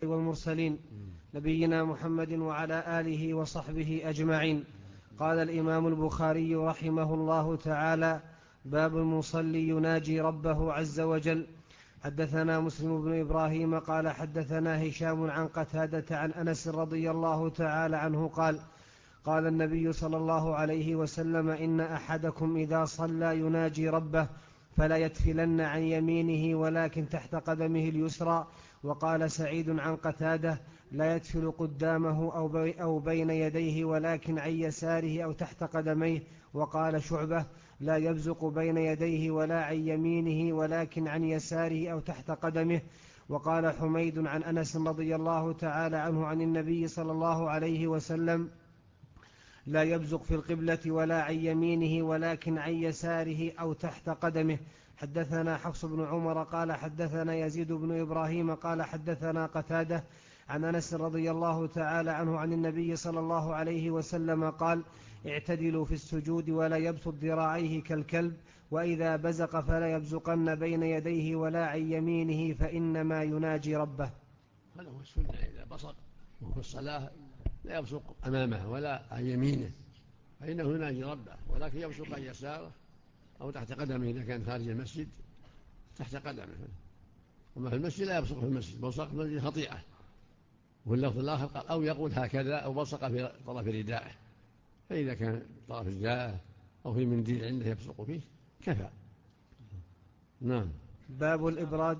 والمرسلين نبينا محمد وعلى آله وصحبه أجمعين. قال الإمام البخاري رحمه الله تعالى: باب المصلي يناجي ربه عز وجل. حدثنا مسلم بن إبراهيم قال حدثنا هشام عن قتادة عن أنس رضي الله تعالى عنه قال: قال النبي صلى الله عليه وسلم: إن أحدكم إذا صلى يناجي ربه فلا يتفلن عن يمينه ولكن تحت قدمه اليسرى. وقال سعيد عن قتادة: لا يتفل قدامه أو بين يديه ولكن عن يساره أو تحت قدميه. وقال شعبة: لا يبزق بين يديه ولا عن يمينه ولكن عن يساره أو تحت قدمه. وقال حميد عن أنس رضي الله تعالى عنه عن النبي صلى الله عليه وسلم: لا يبزق في القبلة ولا عن يمينه ولكن عن يساره أو تحت قدمه. حدثنا حفص بن عمر قال حدثنا يزيد بن إبراهيم قال حدثنا قتادة عن أنس رضي الله تعالى عنه عن النبي صلى الله عليه وسلم قال: اعتدلوا في السجود ولا يبسط ذراعيه كالكلب، وإذا بزق فلا يبزقن بين يديه ولا عن يمينه فإنما يناجي ربه. هذا هو السنة، إذا بصق وفي الصلاة لا يبصق أمامه ولا عن يمينه فإنه يناجي ربه، ولكن يبصق عن يساره أو تحت قدمه إذا كان خارج المسجد تحت قدمه. وما في المسجد لا يبصق في المسجد، بصق في المسجد خطيئة. واللفظ الآخر قال: أو يقول هكذا أو بصق في طرف ردائه، فإذا كان طرف ردائه أو في منديل عنده يبصق فيه كفى. نعم. باب الإبراد.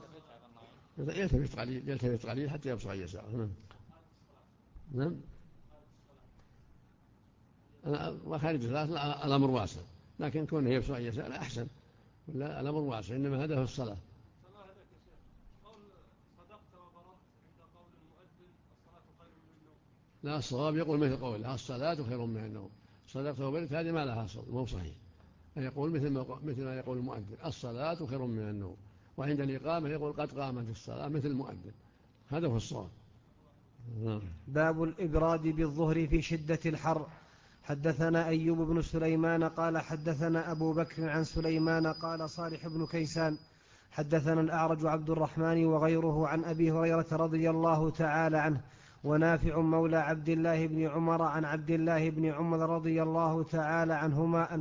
يلتفت قليل حتى يبصق عن يساره. نعم. وخارج الصلاة الأمر واسع، لكن كونه يبصق عن يساره أحسن، ولا الأمر واسع، إنما هذا هو الصلاة. لا، الصواب يقول مثل قوله: الصلاة خير من النوم. صدقت وبرت، هذه ما لها أصل، مو صحيح. يقول مثل ما يقول المؤذن: الصلاة خير من النوم. وعند الإقامة يقول: قد قامت الصلاة، مثل المؤذن. هذا هو الصواب. باب الإبراد بالظهر في شدة الحر. حدثنا أيوب بن سليمان قال حدثنا أبو بكر عن سليمان قال صالح بن كيسان حدثنا الأعرج عبد الرحمن وغيره عن أبي هريرة رضي الله تعالى عنه ونافع مولى عبد الله بن عمر عن عبد الله بن عمر رضي الله تعالى عنهما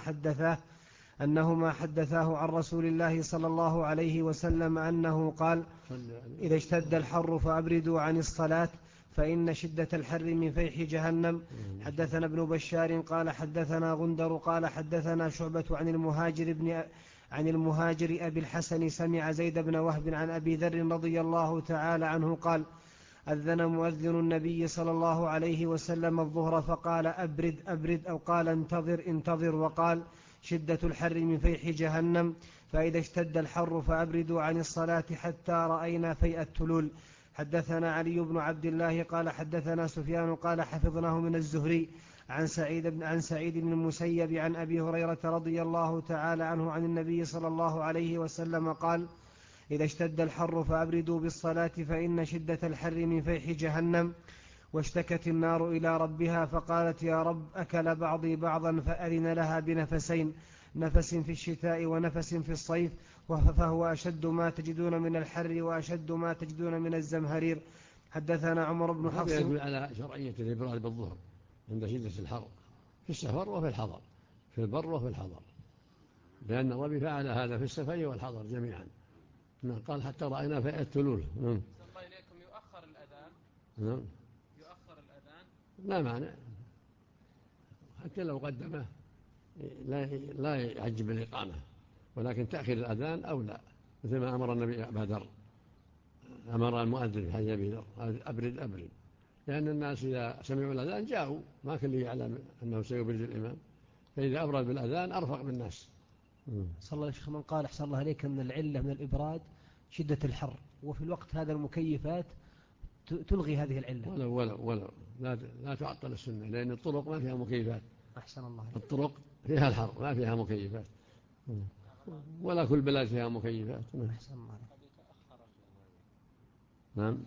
أنهما حدثاه عن رسول الله صلى الله عليه وسلم أنه قال: إذا اشتد الحر فأبردوا عن الصلاة فإن شدة الحر من فيح جهنم. حدثنا ابن بشار قال حدثنا غندر قال حدثنا شعبة عن المهاجر أبي الحسن سمع زيد بن وهب عن أبي ذر رضي الله تعالى عنه قال: أذن مؤذن النبي صلى الله عليه وسلم الظهر فقال: أبرد أبرد، أو قال: انتظر انتظر، وقال: شدة الحر من فيح جهنم، فإذا اشتد الحر فأبردوا عن الصلاة حتى رأينا فيء التلول. حدثنا علي بن عبد الله قال حدثنا سفيان قال حفظناه من الزهري عن سعيد بن المسيب عن أبي هريرة رضي الله تعالى عنه عن النبي صلى الله عليه وسلم قال: إذا اشتد الحر فأبردوا بالصلاة فإن شدة الحر من فيح جهنم. واشتكت النار إلى ربها فقالت: يا رب، أكل بعضي بعضا، فأذن لها بنفسين، نفس في الشتاء ونفس في الصيف، فهو أشد ما تجدون من الحر وأشد ما تجدون من الزمهرير. حدثنا عمر بن حفص. هذا يدل على شرعية الإبراد بالظهر عند شدة الحر في السفر وفي الحضر، في البر وفي الحضر، لأن النبي فعل هذا في السفر والحضر جميعا. قال: حتى رأينا فيء التلول. الله إليكم، يؤخر الأذان. يؤخر الأذان لا معنى، حتى لو قدمه لا يعجب الإقامة، ولكن تأخير الأذان أولى، مثل ما أمر النبي أبا ذر، أمر المؤذن في حديث أبي ذر: أبرد أبرد، لأن الناس إذا سمعوا الأذان جاءوا، ما كل يعلم أنه سيبرد الإمام، فإذا أبرد بالأذان أرفق بالناس. صلى الله عليه وسلم من قال: أحسن الله عليك، من العلة من الإبراد شدة الحر، وفي الوقت هذا المكيفات تلغي هذه العلة. ولا لا تعطل السنة، لأن الطرق ما فيها مكيفات. أحسن الله عليك. الطرق فيها الحر ما فيها مكيفات، ولا كل بلاد فيها مكيفات. أحسن الله عليك. نعم.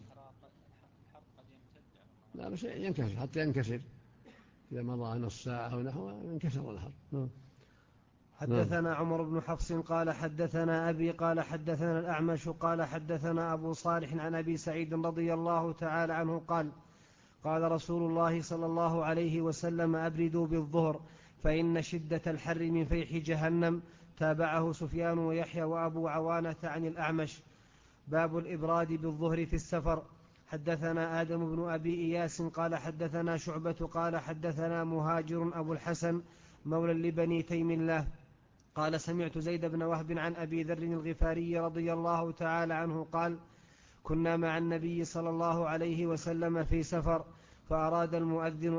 لا، بس ينكسر حتى ينكسر، إذا مضى نص ساعة أو نحو ينكسر الحر. حدثنا عمر بن حفص قال حدثنا أبي قال حدثنا الأعمش قال حدثنا أبو صالح عن أبي سعيد رضي الله تعالى عنه قال قال رسول الله صلى الله عليه وسلم أبردوا بالظهر فإن شدة الحر من فيح جهنم. تابعه سفيان ويحيى وأبو عوانة عن الأعمش. باب الإبراد بالظهر في السفر. حدثنا آدم بن أبي إياس قال حدثنا شعبة قال حدثنا مهاجر أبو الحسن مولى لبني تيم الله قال سمعت زيد بن وهب عن أبي ذر الغفاري رضي الله تعالى عنه قال كنا مع النبي صلى الله عليه وسلم في سفر فأراد المؤذن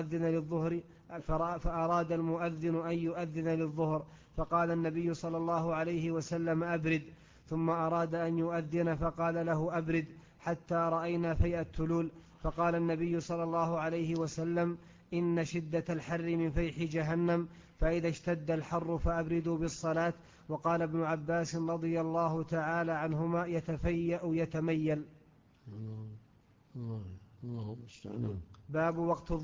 أن يؤذن للظهر فقال النبي صلى الله عليه وسلم أبرد ثم أراد أن يؤذن فقال له أبرد حتى رأينا فيء التلول فقال النبي صلى الله عليه وسلم إن شدة الحر من فيح جهنم فإذا اشتد الحر فأبردوا بالصلاة. وقال ابن عباس رضي الله تعالى عنهما يتفيأ يتميل. باب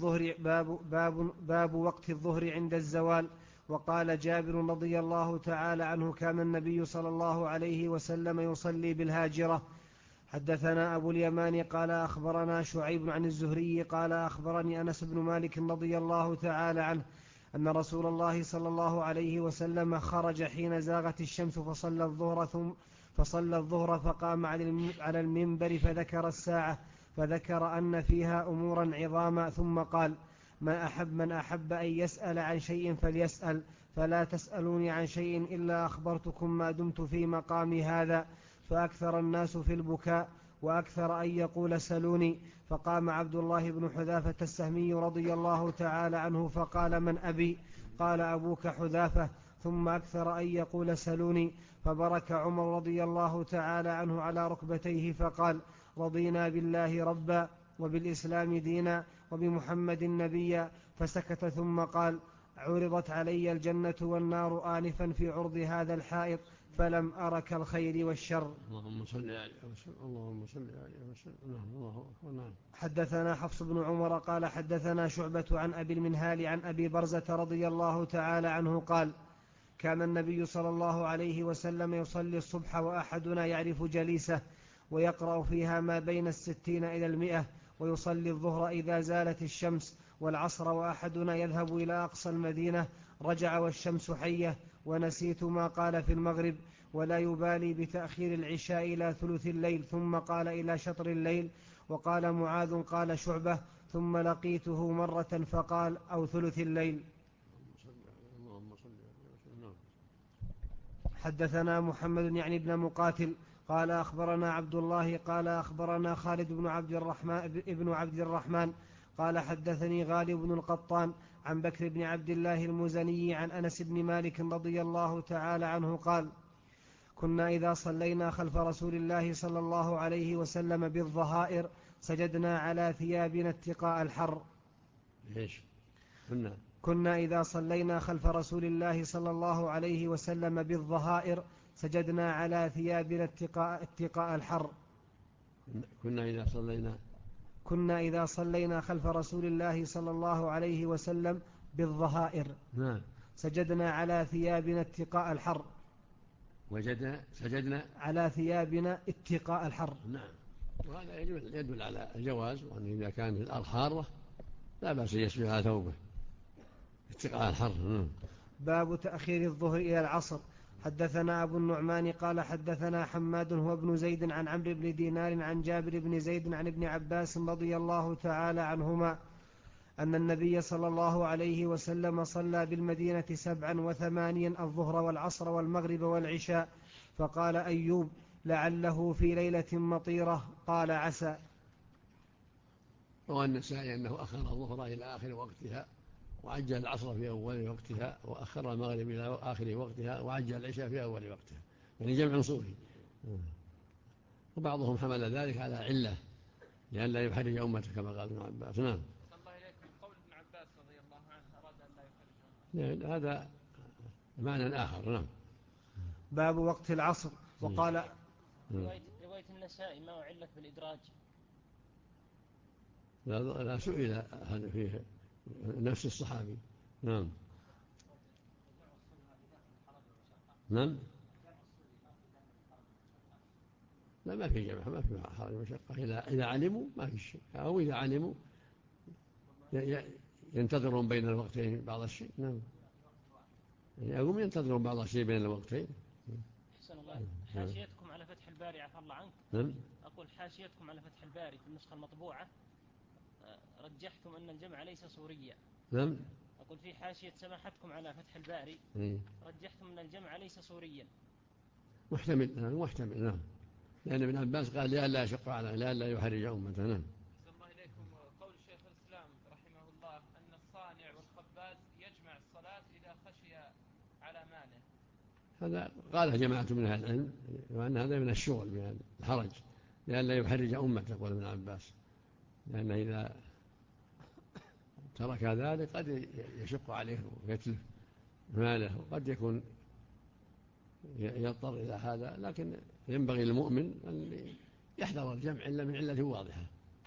وقت الظهر عند الزوال. وقال جابر رضي الله تعالى عنه كان النبي صلى الله عليه وسلم يصلي بالهاجرة. حدثنا أبو اليمان قال أخبرنا شعيب عن الزهري قال أخبرني أنس بن مالك رضي الله تعالى عنه أن رسول الله صلى الله عليه وسلم خرج حين زاغت الشمس فصلى الظهر فقام على المنبر فذكر الساعة فذكر أن فيها أمورا عظاما ثم قال من أحب أن يسأل عن شيء فليسأل فلا تسألوني عن شيء إلا أخبرتكم ما دمت في مقامي هذا. فأكثر الناس في البكاء وأكثر أن يقول سلوني. فقام عبد الله بن حذافة السهمي رضي الله تعالى عنه فقال من أبي؟ قال أبوك حذافة. ثم أكثر أن يقول سلوني. فبرك عمر رضي الله تعالى عنه على ركبتيه فقال رضينا بالله ربا وبالإسلام دينا وبمحمد نبيا. فسكت ثم قال عرضت علي الجنة والنار آنفا في عرض هذا الحائط فلم أرك الخير والشر. اللهم صل عليه وسلم. اللهم صل عليه وسلم. حدثنا حفص بن عمر قال حدثنا شعبة عن أبي المنهال عن أبي برزة رضي الله تعالى عنه قال كان النبي صلى الله عليه وسلم يصلي الصبح وأحدنا يعرف جليسه ويقرأ فيها ما بين 60 إلى 100 ويصلي الظهر إذا زالت الشمس والعصر وأحدنا يذهب إلى أقصى المدينة رجع والشمس حية ونسيت ما قال في المغرب ولا يبالي بتأخير العشاء إلى ثلث الليل ثم قال إلى شطر الليل. وقال معاذ قال شعبة ثم لقيته مرة فقال أو ثلث الليل. حدثنا محمد يعني بن مقاتل قال أخبرنا عبد الله قال أخبرنا خالد بن عبد الرحمن قال حدثني غالب بن القطان عن بكر بن عبد الله المزني عن أنس بن مالك رضي الله تعالى عنه قال كنا إذا صلينا خلف رسول الله صلى الله عليه وسلم بالظهائر سجدنا على ثيابنا اتقاء الحر. كنا إذا صلينا خلف رسول الله صلى الله عليه وسلم بالظهائر سجدنا على ثيابنا اتقاء الحر. كنا إذا صلينا خلف رسول الله صلى الله عليه وسلم بالظهائر سجدنا على ثيابنا اتقاء الحر. سجدنا على ثيابنا اتقاء الحر. نعم. وهذا يدل على الجواز وأن إذا كان في الأرض حارة لا بأس يسبح على ثوبه اتقاء الحر. باب تأخير الظهر إلى العصر. حدثنا أبو النعمان قال حدثنا حماد هو ابن زيد عن عمرو بن دينار عن جابر بن زيد عن ابن عباس رضي الله تعالى عنهما أن النبي صلى الله عليه وسلم صلى بالمدينة 87 الظهر والعصر والمغرب والعشاء. فقال أيوب لعله في ليلة مطيرة قال عسى. والنسائي أنه أخر الظهر إلى آخر وقتها وعجل العصر في أول وقتها وأخر المغرب إلى آخر وقتها وعجل العشاء في أول وقتها يعني جمع صوفي. وبعضهم حمل ذلك على علة لأن لا يحرج أمته كما قال ابن عباس. نعم. قول ابن عباس رضي الله عنه أراد أن لا يحرج أمته هذا معنى آخر. نعم. باب وقت العصر. وقال رواية النسائي ما علت بالإدراج. لا سئل هذا فيه نفس الصحابي. نعم. نعم. لا، ما في جمع، ما في حرج مشقة إذا علموا ما في شيء، أو إذا علموا ينتظرون بين الوقتين بعض الشيء. نعم، يقوم ينتظرون بعض الشيء بين الوقتين. أحسن الله. حاشيتكم على فتح الباري عفى الله عنك. نعم. أقول حاشيتكم على فتح الباري في النسخة المطبوعة رجحتم أن الجمع ليس صوريا. نعم. أقول في حاشية سماحتكم على فتح الباري رجحتم أن الجمع ليس صوريا. محتمل. محتمل. نعم. لأن ابن عباس قال لئلا يشق على لئلا يحرج أمته. نعم. أحسن الله إليكم. قول شيخ الإسلام رحمه الله أن الصانع والخباز يجمع الصلاة إذا خشي على مانع. هذا قاله جماعة من أهل العلم، وأن هذا من الشغل من الحرج، لئلا يحرج أمته، يقول ابن عباس، لأنه إذا ترك ذلك قد يشق عليه ويتلف ماله، وقد يكون يضطر إلى هذا. لكن ينبغي للمؤمن أن يحذر الجمع إلا من علة واضحة.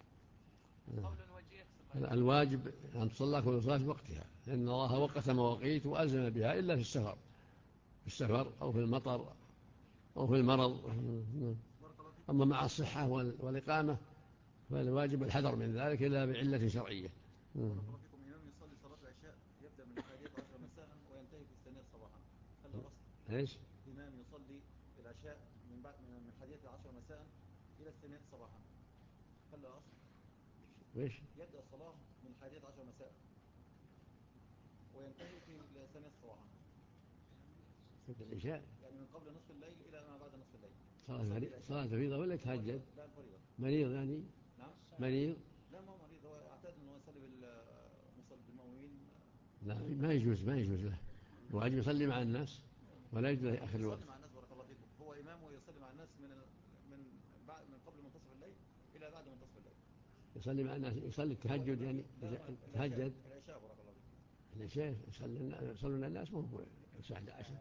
الواجب أن تصلى كل صلاة في وقتها، لأن الله وقت مواقيت وألزم بها إلا في السفر أو في المطر أو في المرض. أما مع الصحة والإقامة فالواجب الحذر من ذلك إلا بعلة شرعية. إمام يصلي صلاة العشاء يبدأ من 11 مساء وينتهي في 2 صباحا، هل له أصل؟ إيش؟ إمام يصلي العشاء من 11 مساء إلى 2 صباحا، هل له أصل؟ إيش؟ يبدأ الصلاة من 11 مساء وينتهي في 2 صباحا. العشاء يعني من قبل نصف الليل إلى ما بعد نصف الليل. صلاة فريضة ولا يتهجد؟ لا، الفريضة. مريض يعني؟ نعم. مريض؟ لا، ما مريض، هو اعتاد أنه يصلي بالمؤمنين. لا، ما يجوز له. الواجب يصلي مع الناس ولا يجوز له آخر الوقت. يصلي مع الناس بارك الله فيكم، هو إمام ويصلي مع الناس من قبل منتصف الليل إلى بعد منتصف الليل. يصلي مع الناس، يصلي التهجد يعني تهجد. العشاء بارك الله فيكم. العشاء يصلون الناس، ما هو الساعة 11.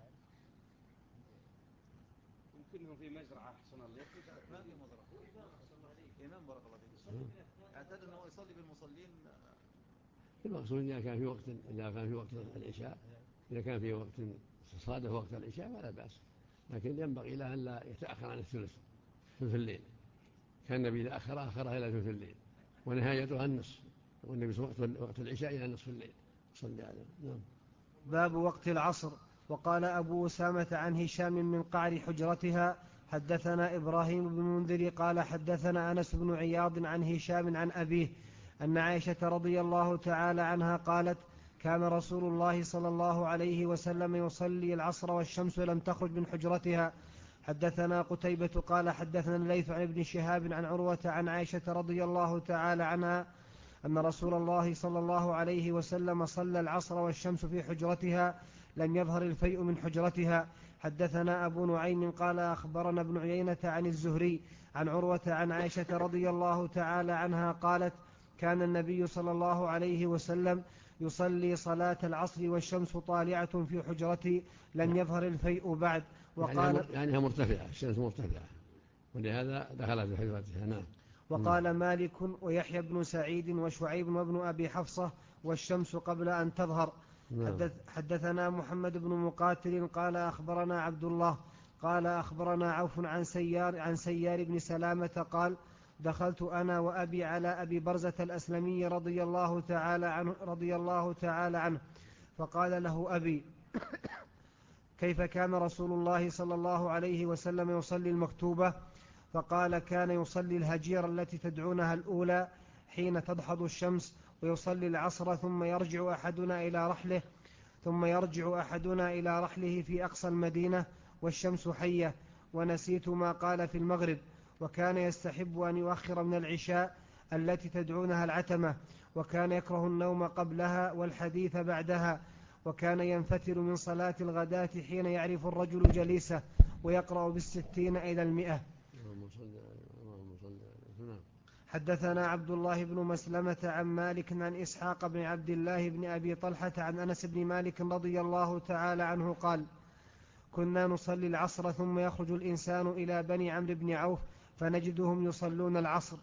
يمكنهم في مزرعة أحسن الله. ما في مزرعة. إمام بارك الله فيكم، اعتاد أنه يصلي بالمصلين. المقصود إذا كان في وقت العشاء، إذا كان في وقت صادف وقت العشاء فلا بأس، لكن ينبغي له أن لا يتأخر عن ثلث الليل. كان النبي إذا أخرها إلى ثلث الليل ونهايتها النصف، والنبي وقت العشاء إلى نصف الليل صلى عليه. نعم. باب وقت العصر. وقال أبو أسامة عن هشام من قعر حجرتها حدثنا إبراهيم بن منذر قال حدثنا أنس بن عياض عن هشام عن أبيه أن عائشة رضي الله تعالى عنها قالت كان رسول الله صلى الله عليه وسلم يصلي العصر والشمس لم تخرج من حجرتها. حدثنا قتيبة قال حدثنا الليث عن ابن شهاب عن عروة عن عائشة رضي الله تعالى عنها أن رسول الله صلى الله عليه وسلم صلى العصر والشمس في حجرتها لم يظهر الفيء من حجرتها. حدثنا أبو نعيم قال أخبرنا ابن عيينة عن الزهري عن عروة عن عائشة رضي الله تعالى عنها قالت كان النبي صلى الله عليه وسلم يصلي صلاة العصر والشمس طالعة في حجرتي لم يظهر الفيء بعد. وقال يعني مرتفعة، الشمس مرتفعة ولهذا دخلت في حجرتها. نعم. وقال مالك ويحيى بن سعيد وشعيب وابن أبي حفصة والشمس قبل أن تظهر. حدثنا محمد بن مقاتل قال أخبرنا عبد الله قال أخبرنا عوف عن سيار بن سلامة قال دخلت أنا وأبي على أبي برزة الأسلمي رضي الله تعالى عنه فقال له أبي كيف كان رسول الله صلى الله عليه وسلم يصلي المكتوبة؟ فقال كان يصلي الهجير التي تدعونها الأولى حين تدحض الشمس ويصلي العصر ثم يرجع أحدنا إلى رحله في أقصى المدينة والشمس حية. ونسيت ما قال في المغرب. وكان يستحب أن يؤخر من العشاء التي تدعونها العتمة، وكان يكره النوم قبلها والحديث بعدها، وكان ينفتر من صلاة الغداة حين يعرف الرجل جليسه ويقرأ 60 إلى 100. حدثنا عبد الله بن مسلمة عن مالك عن إسحاق بن عبد الله بن أبي طلحة عن أنس بن مالك رضي الله تعالى عنه قال كنا نصلي العصر ثم يخرج الإنسان إلى بني عمرو بن عوف فنجدهم يصلون العصر.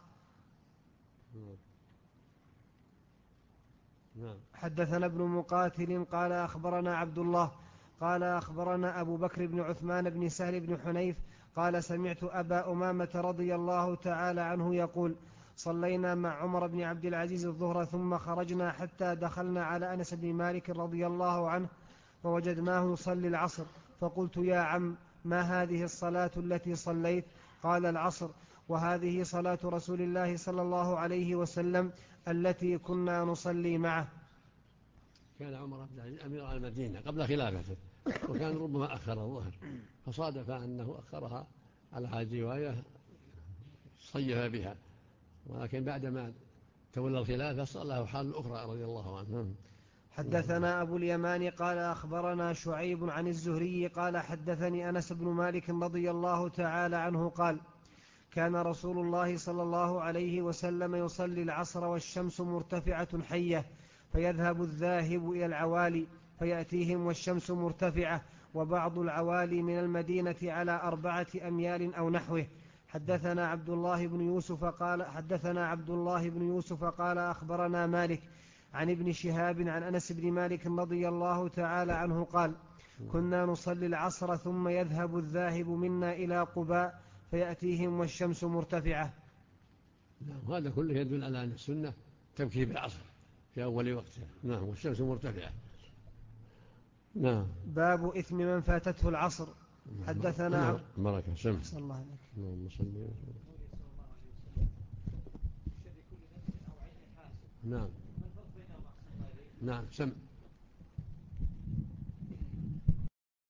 حدثنا ابن مقاتل قال أخبرنا عبد الله قال أخبرنا أبو بكر بن عثمان بن سهل بن حنيف قال سمعت أبا أمامة رضي الله تعالى عنه يقول صلينا مع عمر بن عبد العزيز الظهر ثم خرجنا حتى دخلنا على أنس بن مالك رضي الله عنه فوجدناه يصلي العصر فقلت يا عم ما هذه الصلاة التي صليت؟ قال العصر وهذه صلاة رسول الله صلى الله عليه وسلم التي كنا نصلي معه. كان عمر بن العزيز أمير على المدينة قبل خلافته وكان ربما أخر الظهر فصادف أنه أخرها على هذه الرواية صيف بها ولكن بعدما تولى الخلافة صار له حال أخرى رضي الله عنه. حدثنا أبو اليمان قال أخبرنا شعيب عن الزهري قال حدثني أنس بن مالك رضي الله تعالى عنه قال كان رسول الله صلى الله عليه وسلم يصلي العصر والشمس مرتفعة حية فيذهب الذاهب إلى العوالي فيأتيهم والشمس مرتفعة وبعض العوالي من المدينة على 4 أميال أو نحوه. حدثنا عبد الله بن يوسف قال أخبرنا مالك عن ابن شهاب عن أنس بن مالك رضي الله تعالى عنه قال كنا نصلي العصر ثم يذهب الذاهب منا إلى قباء فيأتيهم والشمس مرتفعة. هذا كله يدل على أن السنة تبكي بالعصر في أول وقتها. نعم والشمس مرتفعة. نعم. باب إثم من فاتته العصر. حدثنا بركة سمع صلى الله عليه وسلم. نعم نعم سمع